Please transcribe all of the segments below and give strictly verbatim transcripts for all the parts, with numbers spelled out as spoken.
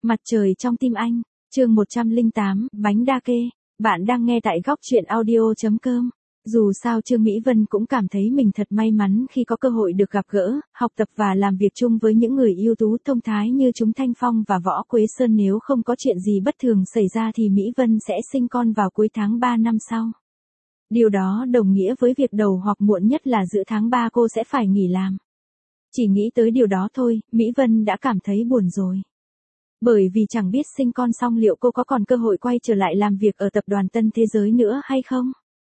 Mặt trời trong tim anh, chương một trăm lẻ tám, bánh đa kê. Bạn đang nghe tại góc truyện audio.com. Dù sao Trương Mỹ Vân cũng cảm thấy mình thật may mắn khi có cơ hội được gặp gỡ, học tập và làm việc chung với những người ưu tú thông thái như chúng Thanh Phong và Võ Quế Sơn. Nếu không có chuyện gì bất thường xảy ra thì Mỹ Vân sẽ sinh con vào cuối tháng ba năm sau. Điều đó đồng nghĩa với việc đầu hoặc muộn nhất là giữa tháng ba cô sẽ phải nghỉ làm. Chỉ nghĩ tới điều đó thôi, Mỹ Vân đã cảm thấy buồn rồi. Bởi vì chẳng biết sinh con xong liệu cô có còn cơ hội quay trở lại làm việc ở tập đoàn Tân Thế Giới nữa hay không.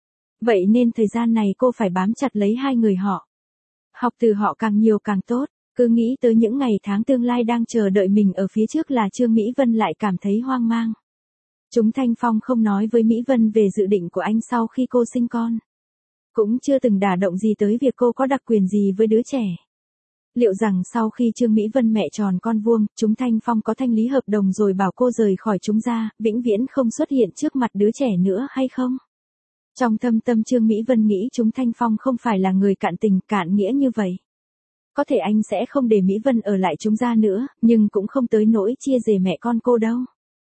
Vậy nên thời gian này cô phải bám chặt lấy hai người họ. Học từ họ càng nhiều càng tốt, cứ nghĩ tới những ngày tháng tương lai đang chờ đợi mình ở phía trước là Trương Mỹ Vân lại cảm thấy hoang mang. Chúng Thanh Phong không nói với Mỹ Vân về dự định của anh sau khi cô sinh con. Cũng chưa từng đả động gì tới việc cô có đặc quyền gì với đứa trẻ. Liệu rằng sau khi Trương Mỹ Vân mẹ tròn con vuông, chúng Thanh Phong có thanh lý hợp đồng rồi bảo cô rời khỏi chúng ra, vĩnh viễn không xuất hiện trước mặt đứa trẻ nữa hay không? Trong thâm tâm Trương Mỹ Vân nghĩ chúng Thanh Phong không phải là người cạn tình, cạn nghĩa như vậy. Có thể anh sẽ không để Mỹ Vân ở lại chúng ra nữa, nhưng cũng không tới nỗi chia rẽ mẹ con cô đâu.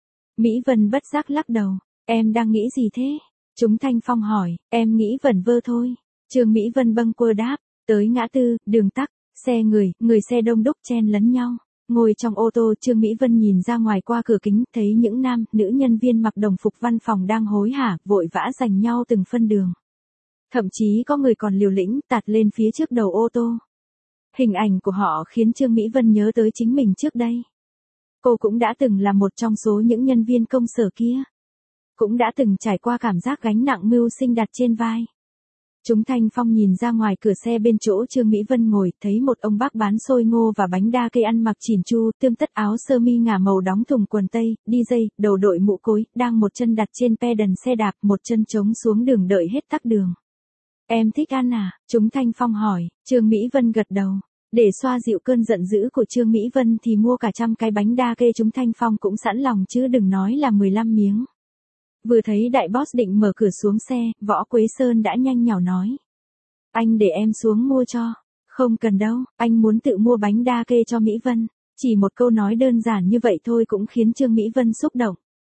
Mỹ Vân bất giác lắc đầu, em đang nghĩ gì thế? Chúng Thanh Phong hỏi, em nghĩ vẩn vơ thôi. Trương Mỹ Vân bâng quơ đáp, tới ngã tư, đường tắc. Xe người, người xe đông đúc chen lấn nhau. Ngồi trong ô tô, Trương Mỹ Vân nhìn ra ngoài qua cửa kính, thấy những nam, nữ nhân viên mặc đồng phục văn phòng đang hối hả, vội vã giành nhau từng phân đường. Thậm chí có người còn liều lĩnh, tạt lên phía trước đầu ô tô. Hình ảnh của họ khiến Trương Mỹ Vân nhớ tới chính mình trước đây. Cô cũng đã từng là một trong số những nhân viên công sở kia. Cũng đã từng trải qua cảm giác gánh nặng mưu sinh đặt trên vai. Chúng Thanh Phong nhìn ra ngoài cửa xe bên chỗ Trương Mỹ Vân ngồi, thấy một ông bác bán xôi ngô và bánh đa cây ăn mặc chỉn chu, tươm tất áo sơ mi ngả màu đóng thùng quần tây, đi dây, đầu đội mũ cối, đang một chân đặt trên pedal xe đạp, một chân trống xuống đường đợi hết tắc đường. Em thích ăn à? Chúng Thanh Phong hỏi. Trương Mỹ Vân gật đầu. Để xoa dịu cơn giận dữ của Trương Mỹ Vân thì mua cả trăm cái bánh đa kê. Chúng Thanh Phong cũng sẵn lòng chứ đừng nói là mười lăm miếng. Vừa thấy đại boss định mở cửa xuống xe, Võ Quế Sơn đã nhanh nhảu nói. Anh để em xuống mua cho. Không cần đâu, anh muốn tự mua bánh đa kê cho Mỹ Vân. Chỉ một câu nói đơn giản như vậy thôi cũng khiến Trương Mỹ Vân xúc động.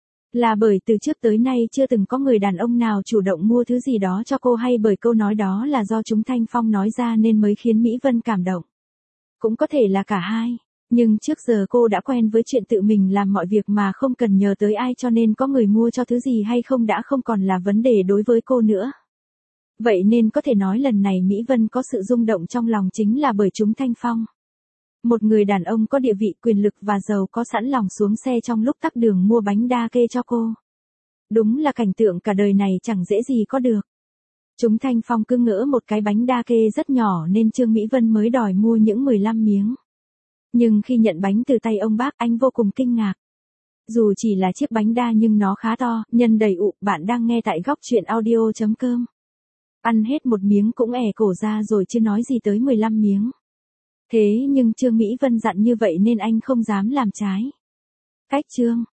Là bởi từ trước tới nay chưa từng có người đàn ông nào chủ động mua thứ gì đó cho cô, hay bởi câu nói đó là do chúng Thanh Phong nói ra nên mới khiến Mỹ Vân cảm động. Cũng có thể là cả hai. Nhưng trước giờ cô đã quen với chuyện tự mình làm mọi việc mà không cần nhờ tới ai, cho nên có người mua cho thứ gì hay không đã không còn là vấn đề đối với cô nữa. Vậy nên có thể nói lần này Mỹ Vân có sự rung động trong lòng chính là bởi chúng Thanh Phong. Một người đàn ông có địa vị, quyền lực và giàu có sẵn lòng xuống xe trong lúc tắc đường mua bánh đa kê cho cô. Đúng là cảnh tượng cả đời này chẳng dễ gì có được. Chúng Thanh Phong cứ ngỡ một cái bánh đa kê rất nhỏ nên Trương Mỹ Vân mới đòi mua những mười lăm miếng. Nhưng khi nhận bánh từ tay ông bác, anh vô cùng kinh ngạc. Dù chỉ là chiếc bánh đa nhưng nó khá to, nhân đầy ụ. Bạn đang nghe tại góc truyện audio.com. Ăn hết một miếng cũng ẻ cổ ra rồi chứ nói gì tới mười lăm miếng. Thế nhưng Trương Mỹ Vân dặn như vậy nên anh không dám làm trái. Cách Trương